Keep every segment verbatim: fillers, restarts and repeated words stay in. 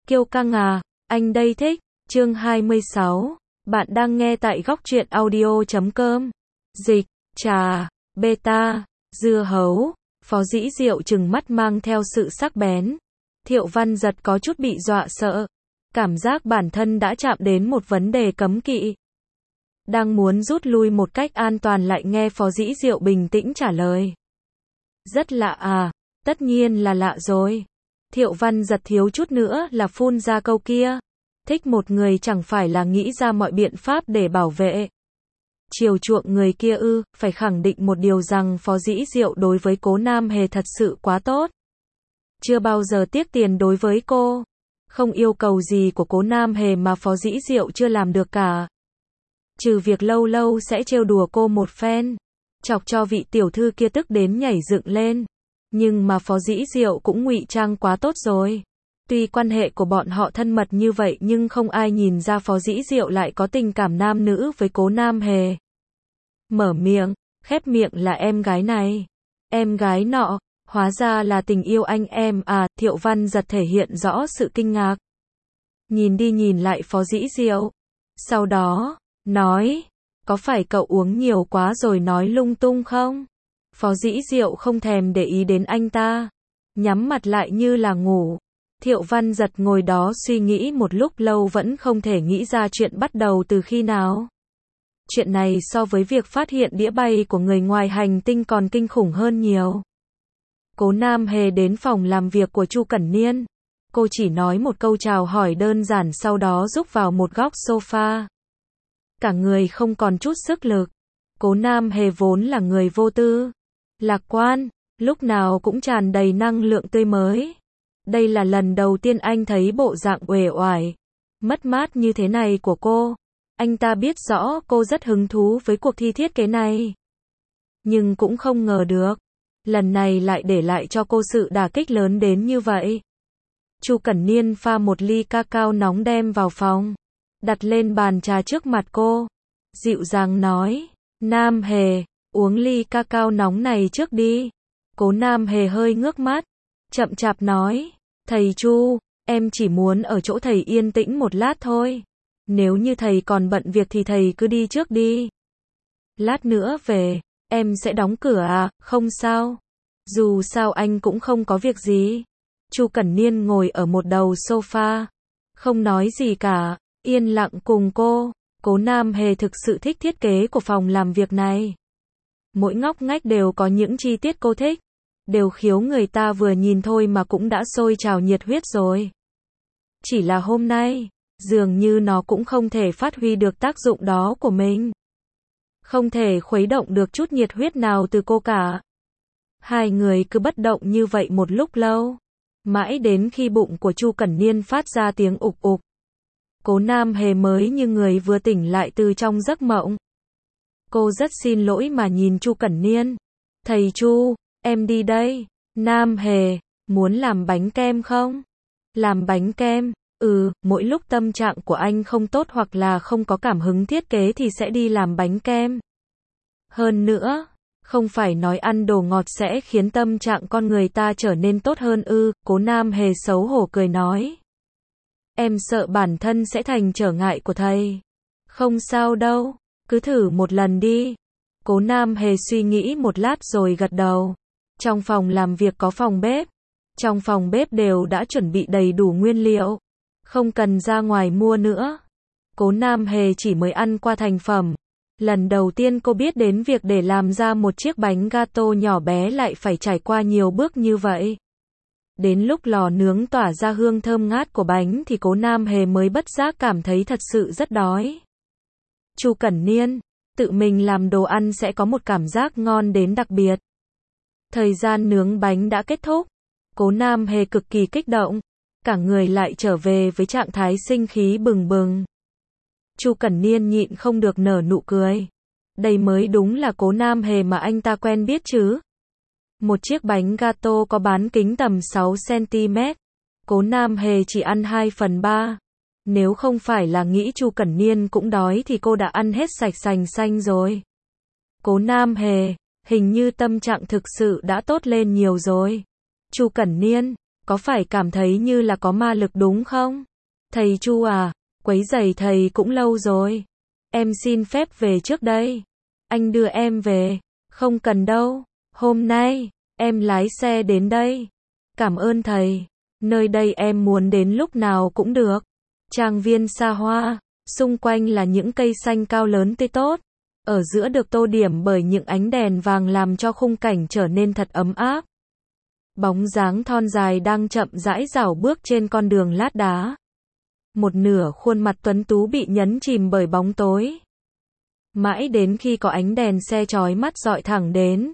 Kiêu căng à, anh đây thích. Chương hai mươi sáu. Bạn đang nghe tại góc truyện audio chấm com. Dịch, trà, beta, dưa hấu. Phó Dĩ Diệu trừng mắt mang theo sự sắc bén. Thiệu Văn Giật có chút bị dọa sợ. Cảm giác bản thân đã chạm đến một vấn đề cấm kỵ. Đang muốn rút lui một cách an toàn lại nghe Phó Dĩ Diệu bình tĩnh trả lời. Rất lạ à, tất nhiên là lạ rồi. Thiệu Văn Giật thiếu chút nữa là phun ra câu kia. Thích một người chẳng phải là nghĩ ra mọi biện pháp để bảo vệ. Chiều chuộng người kia ư, phải khẳng định một điều rằng Phó Dĩ Diệu đối với Cố Nam Hề thật sự quá tốt. Chưa bao giờ tiếc tiền đối với cô. Không yêu cầu gì của Cố Nam Hề mà Phó Dĩ Diệu chưa làm được cả. Trừ việc lâu lâu sẽ trêu đùa cô một phen. Chọc cho vị tiểu thư kia tức đến nhảy dựng lên. Nhưng mà Phó Dĩ Diệu cũng ngụy trang quá tốt rồi. Tuy quan hệ của bọn họ thân mật như vậy nhưng không ai nhìn ra Phó Dĩ Diệu lại có tình cảm nam nữ với Cố Nam Hề. Mở miệng, khép miệng là em gái này. Em gái nọ, hóa ra là tình yêu anh em à, Thiệu Văn Giật thể hiện rõ sự kinh ngạc. Nhìn đi nhìn lại Phó Dĩ Diệu. Sau đó, nói, có phải cậu uống nhiều quá rồi nói lung tung không? Phó Dĩ Diệu không thèm để ý đến anh ta. Nhắm mặt lại như là ngủ. Thiệu Văn Giật ngồi đó suy nghĩ một lúc lâu vẫn không thể nghĩ ra chuyện bắt đầu từ khi nào. Chuyện này so với việc phát hiện đĩa bay của người ngoài hành tinh còn kinh khủng hơn nhiều. Cố Nam Hề đến phòng làm việc của Chu Cẩn Niên. Cô chỉ nói một câu chào hỏi đơn giản sau đó rúc vào một góc sofa. Cả người không còn chút sức lực. Cố Nam Hề vốn là người vô tư, lạc quan, lúc nào cũng tràn đầy năng lượng tươi mới. Đây là lần đầu tiên anh thấy bộ dạng uể oải, mất mát như thế này của cô. Anh ta biết rõ cô rất hứng thú với cuộc thi thiết kế này. Nhưng cũng không ngờ được, lần này lại để lại cho cô sự đả kích lớn đến như vậy. Chu Cẩn Niên pha một ly cacao nóng đem vào phòng, đặt lên bàn trà trước mặt cô. Dịu dàng nói, Nam Hề, uống ly cacao nóng này trước đi. Cố Nam Hề hơi ngước mắt, chậm chạp nói, thầy Chu, em chỉ muốn ở chỗ thầy yên tĩnh một lát thôi. Nếu như thầy còn bận việc thì thầy cứ đi trước đi. Lát nữa về, em sẽ đóng cửa à, không sao. Dù sao anh cũng không có việc gì. Chu Cẩn Niên ngồi ở một đầu sofa, không nói gì cả, yên lặng cùng cô. Cố Nam Hề thực sự thích thiết kế của phòng làm việc này. Mỗi ngóc ngách đều có những chi tiết cô thích, đều khiếu người ta vừa nhìn thôi mà cũng đã sôi trào nhiệt huyết rồi. Chỉ là hôm nay, dường như nó cũng không thể phát huy được tác dụng đó của mình. Không thể khuấy động được chút nhiệt huyết nào từ cô cả. Hai người cứ bất động như vậy một lúc lâu. Mãi đến khi bụng của Chu Cẩn Niên phát ra tiếng ục ục. Cố Nam Hề mới như người vừa tỉnh lại từ trong giấc mộng. Cô rất xin lỗi mà nhìn Chu Cẩn Niên. Thầy Chu, em đi đây. Nam Hề, muốn làm bánh kem không? Làm bánh kem? Ừ, mỗi lúc tâm trạng của anh không tốt hoặc là không có cảm hứng thiết kế thì sẽ đi làm bánh kem. Hơn nữa, không phải nói ăn đồ ngọt sẽ khiến tâm trạng con người ta trở nên tốt hơn ư? Cố Nam Hề xấu hổ cười nói. Em sợ bản thân sẽ thành trở ngại của thầy. Không sao đâu, cứ thử một lần đi. Cố Nam Hề suy nghĩ một lát rồi gật đầu. Trong phòng làm việc có phòng bếp. Trong phòng bếp đều đã chuẩn bị đầy đủ nguyên liệu. Không cần ra ngoài mua nữa. Cố Nam Hề chỉ mới ăn qua thành phẩm. Lần đầu tiên cô biết đến việc để làm ra một chiếc bánh gato nhỏ bé lại phải trải qua nhiều bước như vậy. Đến lúc lò nướng tỏa ra hương thơm ngát của bánh thì Cố Nam Hề mới bất giác cảm thấy thật sự rất đói. Chu Cẩn Niên, tự mình làm đồ ăn sẽ có một cảm giác ngon đến đặc biệt. Thời gian nướng bánh đã kết thúc. Cố Nam Hề cực kỳ kích động. Cả người lại trở về với trạng thái sinh khí bừng bừng. Chu Cẩn Niên nhịn không được nở nụ cười. Đây mới đúng là Cố Nam Hề mà anh ta quen biết chứ. Một chiếc bánh gato có bán kính tầm sáu xăng-ti-mét. Cố Nam Hề chỉ ăn hai phần ba. Nếu không phải là nghĩ Chu Cẩn Niên cũng đói thì cô đã ăn hết sạch sành xanh rồi. Cố Nam Hề, hình như tâm trạng thực sự đã tốt lên nhiều rồi. Chu Cẩn Niên, có phải cảm thấy như là có ma lực đúng không? Thầy Chu à, quấy rầy thầy cũng lâu rồi. Em xin phép về trước đây. Anh đưa em về. Không cần đâu. Hôm nay, em lái xe đến đây. Cảm ơn thầy. Nơi đây em muốn đến lúc nào cũng được. Trang viên xa hoa, xung quanh là những cây xanh cao lớn tươi tốt. Ở giữa được tô điểm bởi những ánh đèn vàng làm cho khung cảnh trở nên thật ấm áp. Bóng dáng thon dài đang chậm rãi rảo bước trên con đường lát đá. Một nửa khuôn mặt tuấn tú bị nhấn chìm bởi bóng tối. Mãi đến khi có ánh đèn xe chói mắt dọi thẳng đến,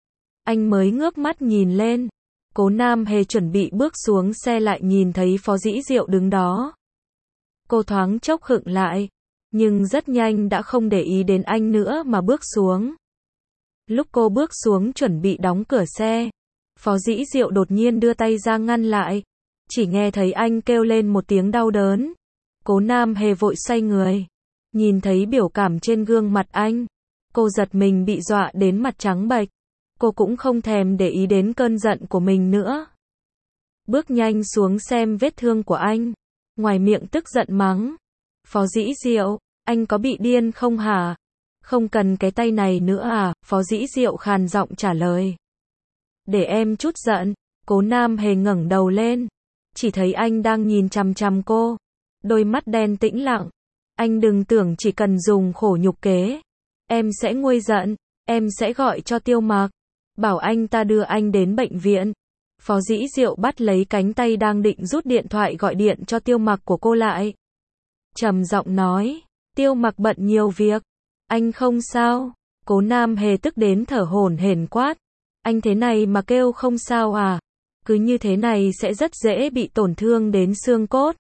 anh mới ngước mắt nhìn lên. Cố Nam Hề chuẩn bị bước xuống xe lại nhìn thấy Phó Dĩ Diệu đứng đó. Cô thoáng chốc khựng lại, nhưng rất nhanh đã không để ý đến anh nữa mà bước xuống. Lúc cô bước xuống chuẩn bị đóng cửa xe, Phó Dĩ Diệu đột nhiên đưa tay ra ngăn lại. Chỉ nghe thấy anh kêu lên một tiếng đau đớn. Cố Nam Hề vội xoay người. Nhìn thấy biểu cảm trên gương mặt anh, cô giật mình bị dọa đến mặt trắng bệch. Cô cũng không thèm để ý đến cơn giận của mình nữa. Bước nhanh xuống xem vết thương của anh. Ngoài miệng tức giận mắng. Phó Dĩ Diệu, anh có bị điên không hả? Không cần cái tay này nữa à? Phó Dĩ Diệu khàn giọng trả lời. Để em chút giận. Cố Nam Hề ngẩng đầu lên. Chỉ thấy anh đang nhìn chằm chằm cô. Đôi mắt đen tĩnh lặng. Anh đừng tưởng chỉ cần dùng khổ nhục kế. Em sẽ nguôi giận. Em sẽ gọi cho Tiêu Mặc. Bảo anh ta đưa anh đến bệnh viện. Phó Dĩ Diệu bắt lấy cánh tay đang định rút điện thoại gọi điện cho Tiêu Mặc của cô lại. Trầm giọng nói. Tiêu Mặc bận nhiều việc. Anh không sao. Cố Nam Hề tức đến thở hổn hển quát. Anh thế này mà kêu không sao à? Cứ như thế này sẽ rất dễ bị tổn thương đến xương cốt.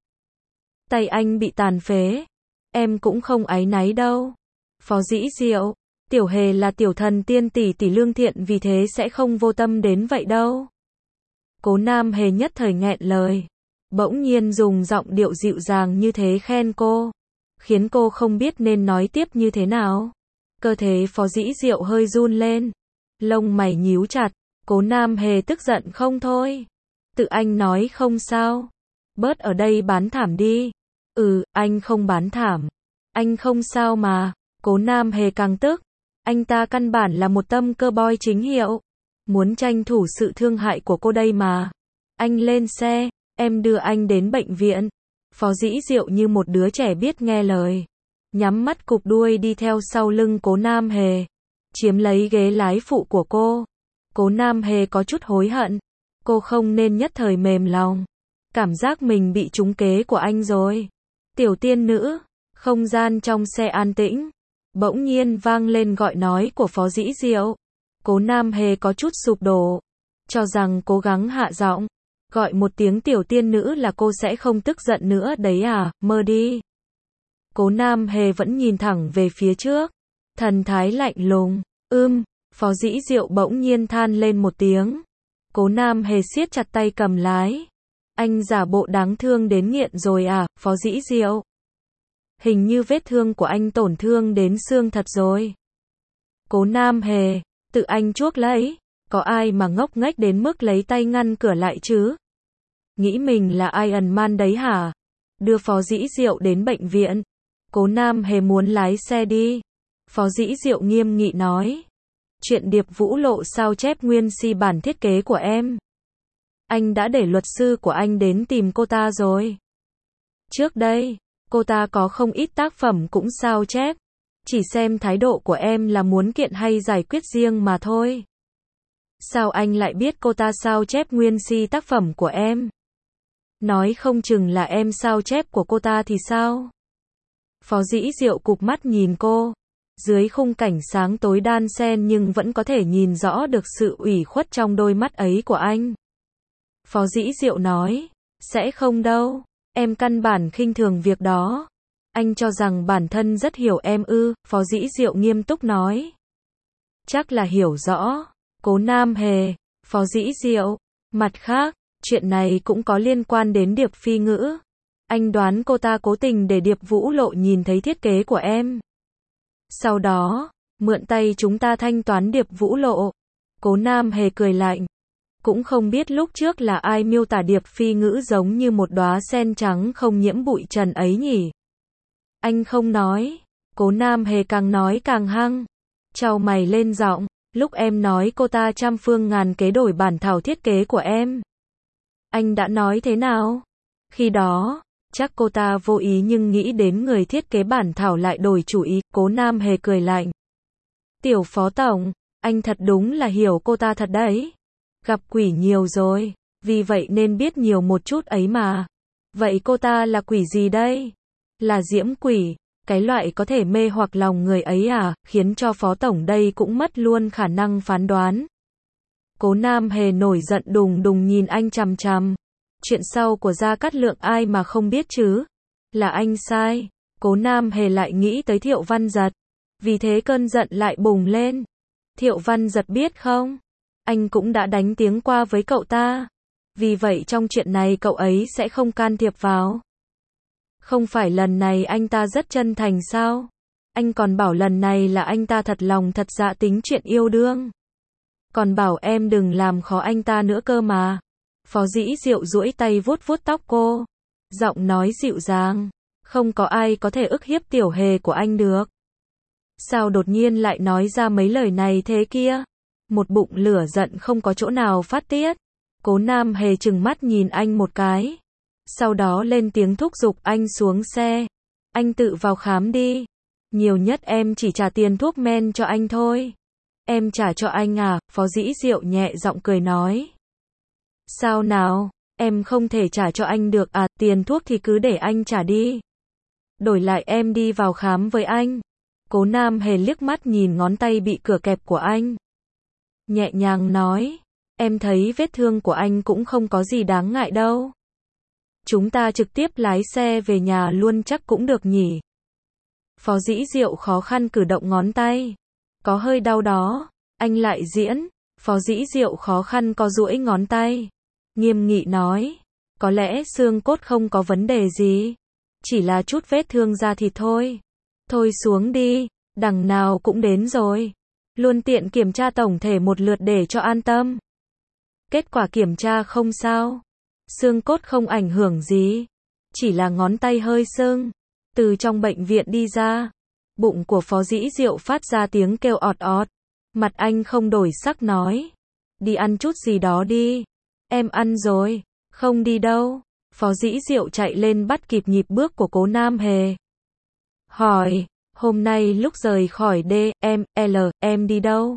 Tay anh bị tàn phế. Em cũng không áy náy đâu. Phó Dĩ Diệu, Tiểu Hề là tiểu thần tiên tỷ tỷ lương thiện vì thế sẽ không vô tâm đến vậy đâu. Cố Nam Hề nhất thời nghẹn lời. Bỗng nhiên dùng giọng điệu dịu dàng như thế khen cô. Khiến cô không biết nên nói tiếp như thế nào. Cơ thể Phó Dĩ Diệu hơi run lên. Lông mày nhíu chặt. Cố Nam Hề tức giận không thôi. Tự anh nói không sao. Bớt ở đây bán thảm đi. Ừ, anh không bán thảm. Anh không sao mà. Cố Nam Hề càng tức. Anh ta căn bản là một tâm cơ boy chính hiệu. Muốn tranh thủ sự thương hại của cô đây mà. Anh lên xe, em đưa anh đến bệnh viện. Phó Dĩ Diệu như một đứa trẻ biết nghe lời. Nhắm mắt cụp đuôi đi theo sau lưng Cố Nam Hề. Chiếm lấy ghế lái phụ của cô. Cố Nam Hề có chút hối hận. Cô không nên nhất thời mềm lòng. Cảm giác mình bị trúng kế của anh rồi. Tiểu tiên nữ. Không gian trong xe an tĩnh. Bỗng nhiên vang lên gọi nói của Phó Dĩ Diệu. Cố Nam Hề có chút sụp đổ. Cho rằng cố gắng hạ giọng. Gọi một tiếng tiểu tiên nữ là cô sẽ không tức giận nữa đấy à, mơ đi. Cố Nam Hề vẫn nhìn thẳng về phía trước. Thần thái lạnh lùng. Ưm, Phó Dĩ Diệu bỗng nhiên than lên một tiếng. Cố Nam Hề siết chặt tay cầm lái. Anh giả bộ đáng thương đến nghiện rồi à, Phó Dĩ Diệu. Hình như vết thương của anh tổn thương đến xương thật rồi. Cố Nam Hề, tự anh chuốc lấy. Có ai mà ngốc nghếch đến mức lấy tay ngăn cửa lại chứ? Nghĩ mình là Iron Man đấy hả? Đưa Phó Dĩ Diệu đến bệnh viện. Cố Nam Hề muốn lái xe đi. Phó Dĩ Diệu nghiêm nghị nói. Chuyện Điệp Vũ Lộ sao chép nguyên si bản thiết kế của em. Anh đã để luật sư của anh đến tìm cô ta rồi. Trước đây, cô ta có không ít tác phẩm cũng sao chép. Chỉ xem thái độ của em là muốn kiện hay giải quyết riêng mà thôi. Sao anh lại biết cô ta sao chép nguyên si tác phẩm của em? Nói không chừng là em sao chép của cô ta thì sao? Phó Dĩ Diệu cụp mắt nhìn cô. Dưới khung cảnh sáng tối đan xen nhưng vẫn có thể nhìn rõ được sự ủy khuất trong đôi mắt ấy của anh. Phó Dĩ Diệu nói. Sẽ không đâu. Em căn bản khinh thường việc đó. Anh cho rằng bản thân rất hiểu em ư, Phó Dĩ Diệu nghiêm túc nói. Chắc là hiểu rõ. Cố Nam Hề, Phó Dĩ Diệu. Mặt khác, chuyện này cũng có liên quan đến Điệp Phi Ngữ. Anh đoán cô ta cố tình để Điệp Vũ Lộ nhìn thấy thiết kế của em. Sau đó, mượn tay chúng ta thanh toán Điệp Vũ Lộ. Cố Nam Hề cười lạnh. Cũng không biết lúc trước là ai miêu tả Điệp Phi ngữ giống như một đóa sen trắng không nhiễm bụi trần ấy nhỉ. Anh không nói. Cố Nam Hề càng nói càng hăng. Chau mày lên giọng, lúc em nói cô ta trăm phương ngàn kế đổi bản thảo thiết kế của em. Anh đã nói thế nào? Khi đó, chắc cô ta vô ý nhưng nghĩ đến người thiết kế bản thảo lại đổi chủ ý. Cố Nam Hề cười lạnh. Tiểu Phó Tổng, anh thật đúng là hiểu cô ta thật đấy. Gặp quỷ nhiều rồi, vì vậy nên biết nhiều một chút ấy mà. Vậy cô ta là quỷ gì đây? Là diễm quỷ, cái loại có thể mê hoặc lòng người ấy à, khiến cho Phó Tổng đây cũng mất luôn khả năng phán đoán. Cố Nam Hề nổi giận đùng đùng nhìn anh chằm chằm. Chuyện sau của Gia Cát Lượng ai mà không biết chứ? Là anh sai. Cố Nam Hề lại nghĩ tới Thiệu Văn Giật. Vì thế cơn giận lại bùng lên. Thiệu Văn Giật biết không? Anh cũng đã đánh tiếng qua với cậu ta. Vì vậy trong chuyện này cậu ấy sẽ không can thiệp vào. Không phải lần này anh ta rất chân thành sao? Anh còn bảo lần này là anh ta thật lòng thật dạ tính chuyện yêu đương. Còn bảo em đừng làm khó anh ta nữa cơ mà. Phó Dĩ Diệu duỗi tay vuốt vuốt tóc cô. Giọng nói dịu dàng. Không có ai có thể ức hiếp tiểu hề của anh được. Sao đột nhiên lại nói ra mấy lời này thế kia? Một bụng lửa giận không có chỗ nào phát tiết. Cố Nam Hề trừng mắt nhìn anh một cái. Sau đó lên tiếng thúc giục anh xuống xe. Anh tự vào khám đi. Nhiều nhất em chỉ trả tiền thuốc men cho anh thôi. Em trả cho anh à? Phó Dĩ Diệu nhẹ giọng cười nói. Sao nào? Em không thể trả cho anh được à? Tiền thuốc thì cứ để anh trả đi. Đổi lại em đi vào khám với anh. Cố Nam Hề liếc mắt nhìn ngón tay bị cửa kẹp của anh. Nhẹ nhàng nói. Em thấy vết thương của anh cũng không có gì đáng ngại đâu. Chúng ta trực tiếp lái xe về nhà luôn chắc cũng được nhỉ. Phó Dĩ Diệu khó khăn cử động ngón tay. Có hơi đau đó. Anh lại diễn. Phó Dĩ Diệu khó khăn co duỗi ngón tay. Nghiêm nghị nói. Có lẽ xương cốt không có vấn đề gì. Chỉ là chút vết thương da thịt thôi. Thôi xuống đi. Đằng nào cũng đến rồi. Luôn tiện kiểm tra tổng thể một lượt để cho an tâm. Kết quả kiểm tra không sao. Xương cốt không ảnh hưởng gì. Chỉ là ngón tay hơi sưng. Từ trong bệnh viện đi ra. Bụng của Phó Dĩ Diệu phát ra tiếng kêu ọt ọt. Mặt anh không đổi sắc nói. Đi ăn chút gì đó đi. Em ăn rồi. Không đi đâu. Phó Dĩ Diệu chạy lên bắt kịp nhịp bước của Cố Nam Hề. Hỏi. Hôm nay lúc rời khỏi D, em, L, em đi đâu?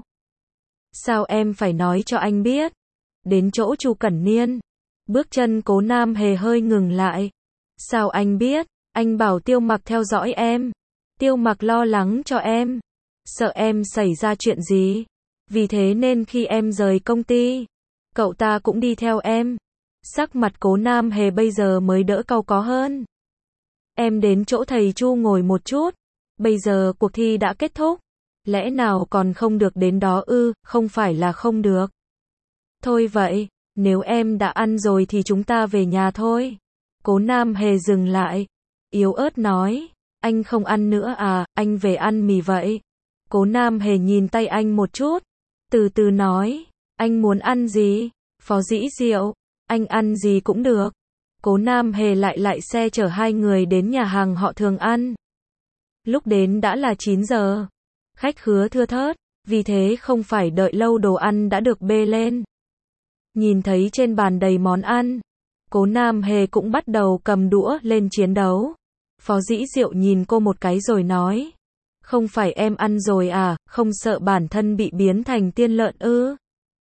Sao em phải nói cho anh biết? Đến chỗ Chu Cẩn Niên. Bước chân Cố Nam Hề hơi ngừng lại. Sao anh biết? Anh bảo Tiêu Mặc theo dõi em. Tiêu Mặc lo lắng cho em. Sợ em xảy ra chuyện gì. Vì thế nên khi em rời công ty, cậu ta cũng đi theo em. Sắc mặt Cố Nam Hề bây giờ mới đỡ cau có hơn. Em đến chỗ thầy Chu ngồi một chút. Bây giờ cuộc thi đã kết thúc. Lẽ nào còn không được đến đó ư? Không phải là không được. Thôi vậy, nếu em đã ăn rồi thì chúng ta về nhà thôi. Cố Nam Hề dừng lại. Yếu ớt nói. Anh không ăn nữa à? Anh về ăn mì vậy. Cố Nam Hề nhìn tay anh một chút. Từ từ nói. Anh muốn ăn gì? Phó Dĩ Diệu. Anh ăn gì cũng được. Cố Nam Hề lại lại xe chở hai người đến nhà hàng họ thường ăn. Lúc đến đã là chín giờ. Khách khứa thưa thớt. Vì thế không phải đợi lâu đồ ăn đã được bê lên. Nhìn thấy trên bàn đầy món ăn. Cố Nam Hề cũng bắt đầu cầm đũa lên chiến đấu. Phó Dĩ Diệu nhìn cô một cái rồi nói. Không phải em ăn rồi à, không sợ bản thân bị biến thành tiên lợn ư?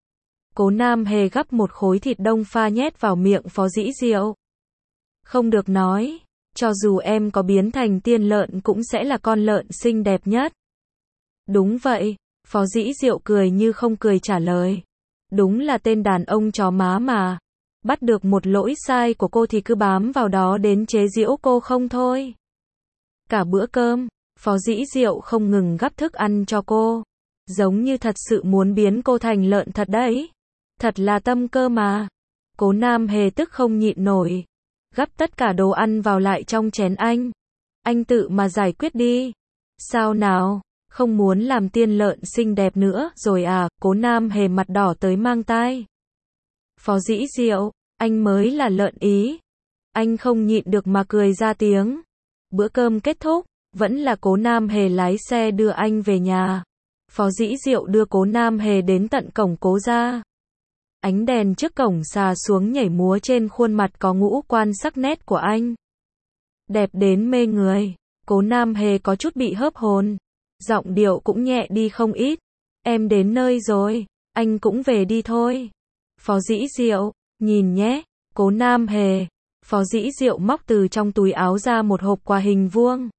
Cố Nam Hề gắp một khối thịt đông pha nhét vào miệng Phó Dĩ Diệu. Không được nói. Cho dù em có biến thành tiên lợn cũng sẽ là con lợn xinh đẹp nhất. Đúng vậy. Phó Dĩ Diệu cười như không cười trả lời. Đúng là tên đàn ông chó má mà. Bắt được một lỗi sai của cô thì cứ bám vào đó đến chế giễu cô không thôi. Cả bữa cơm, Phó Dĩ Diệu không ngừng gắp thức ăn cho cô. Giống như thật sự muốn biến cô thành lợn thật đấy. Thật là tâm cơ mà. Cố Nam Hề tức không nhịn nổi. Gắp tất cả đồ ăn vào lại trong chén anh. Anh tự mà giải quyết đi. Sao nào? Không muốn làm tiên lợn xinh đẹp nữa rồi à? Cố Nam Hề mặt đỏ tới mang tai. Phó Dĩ Diệu, anh mới là lợn ý. Anh không nhịn được mà cười ra tiếng. Bữa cơm kết thúc, vẫn là Cố Nam Hề lái xe đưa anh về nhà. Phó Dĩ Diệu đưa Cố Nam Hề đến tận cổng Cố gia. Ánh đèn trước cổng xà xuống nhảy múa trên khuôn mặt có ngũ quan sắc nét của anh. Đẹp đến mê người. Cố Nam Hề có chút bị hớp hồn. Giọng điệu cũng nhẹ đi không ít. Em đến nơi rồi, anh cũng về đi thôi. Phó Dĩ Diệu, nhìn nhé. Cố Nam Hề. Phó Dĩ Diệu móc từ trong túi áo ra một hộp quà hình vuông.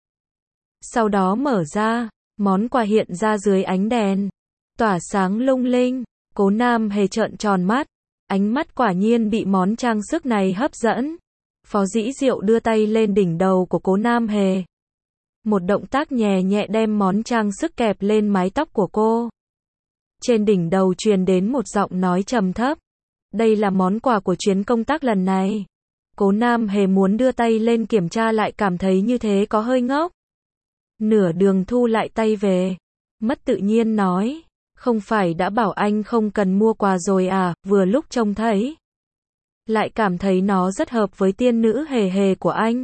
Sau đó mở ra, món quà hiện ra dưới ánh đèn. Tỏa sáng lung linh. Cố Nam Hề trợn tròn mắt. Ánh mắt quả nhiên bị món trang sức này hấp dẫn. Phó Dĩ Diệu đưa tay lên đỉnh đầu của Cố Nam Hề. Một động tác nhẹ nhẹ đem món trang sức kẹp lên mái tóc của cô. Trên đỉnh đầu truyền đến một giọng nói trầm thấp. Đây là món quà của chuyến công tác lần này. Cố Nam Hề muốn đưa tay lên kiểm tra lại cảm thấy như thế có hơi ngốc. Nửa đường thu lại tay về. Mất tự nhiên nói. Không phải đã bảo anh không cần mua quà rồi à, vừa lúc trông thấy. Lại cảm thấy nó rất hợp với tiên nữ Hề Hề của anh.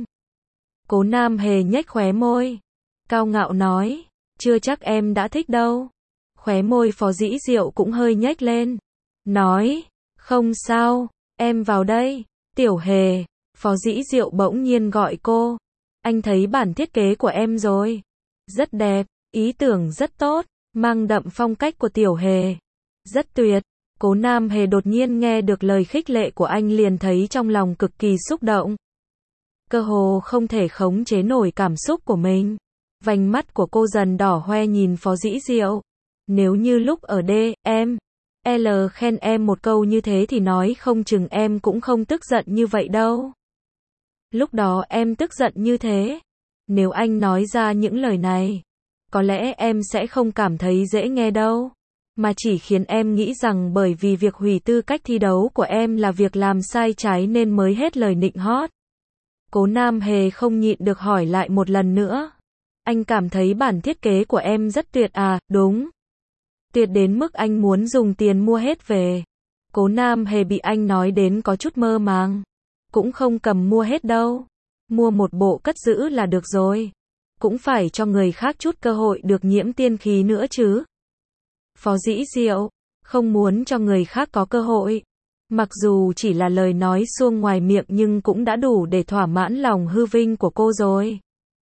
Cố Nam Hề nhếch khóe môi. Cao ngạo nói. Chưa chắc em đã thích đâu. Khóe môi Phó Dĩ Diệu cũng hơi nhếch lên. Nói. Không sao, em vào đây. Tiểu Hề. Phó Dĩ Diệu bỗng nhiên gọi cô. Anh thấy bản thiết kế của em rồi. Rất đẹp, ý tưởng rất tốt, mang đậm phong cách của Tiểu Hề. Rất tuyệt. Cố Nam Hề đột nhiên nghe được lời khích lệ của anh liền thấy trong lòng cực kỳ xúc động. Cơ hồ không thể khống chế nổi cảm xúc của mình. Vành mắt của cô dần đỏ hoe nhìn Phó Dĩ Diệu. Nếu như lúc ở D, em, L khen em một câu như thế thì nói không chừng em cũng không tức giận như vậy đâu. Lúc đó em tức giận như thế. Nếu anh nói ra những lời này, có lẽ em sẽ không cảm thấy dễ nghe đâu. Mà chỉ khiến em nghĩ rằng bởi vì việc hủy tư cách thi đấu của em là việc làm sai trái nên mới hết lời nịnh hót. Cố Nam Hề không nhịn được hỏi lại một lần nữa. Anh cảm thấy bản thiết kế của em rất tuyệt à, đúng. Tuyệt đến mức anh muốn dùng tiền mua hết về. Cố Nam Hề bị anh nói đến có chút mơ màng. Cũng không cầm mua hết đâu. Mua một bộ cất giữ là được rồi. Cũng phải cho người khác chút cơ hội được nhiễm tiên khí nữa chứ. Phó Dĩ Diệu, không muốn cho người khác có cơ hội. Mặc dù chỉ là lời nói suông ngoài miệng nhưng cũng đã đủ để thỏa mãn lòng hư vinh của cô rồi.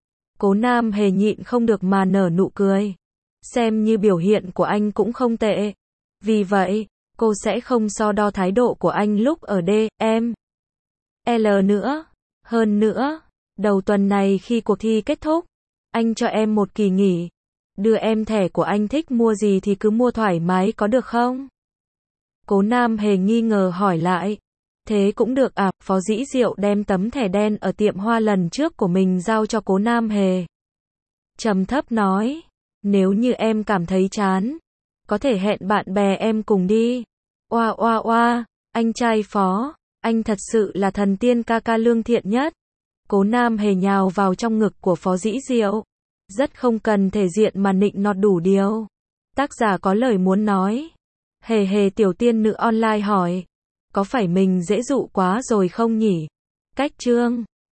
Cố Nam Hề nhịn không được mà nở nụ cười. Xem như biểu hiện của anh cũng không tệ. Vì vậy, cô sẽ không so đo thái độ của anh lúc ở D, em, L nữa. Hơn nữa, đầu tuần này khi cuộc thi kết thúc, anh cho em một kỳ nghỉ. Đưa em thẻ của anh, thích mua gì thì cứ mua thoải mái có được không? Cố Nam Hề nghi ngờ hỏi lại. Thế cũng được à? Phó Dĩ Diệu đem tấm thẻ đen ở tiệm hoa lần trước của mình giao cho Cố Nam Hề. Trầm thấp nói. Nếu như em cảm thấy chán, có thể hẹn bạn bè em cùng đi. Oa oa oa, anh trai Phó, anh thật sự là thần tiên ca ca lương thiện nhất. Cố Nam Hề nhào vào trong ngực của Phó Dĩ Diệu. Rất không cần thể diện mà nịnh nọt đủ điều. Tác giả có lời muốn nói. Hề Hề tiểu tiên nữ online hỏi. Có phải mình dễ dụ quá rồi không nhỉ? Cách chương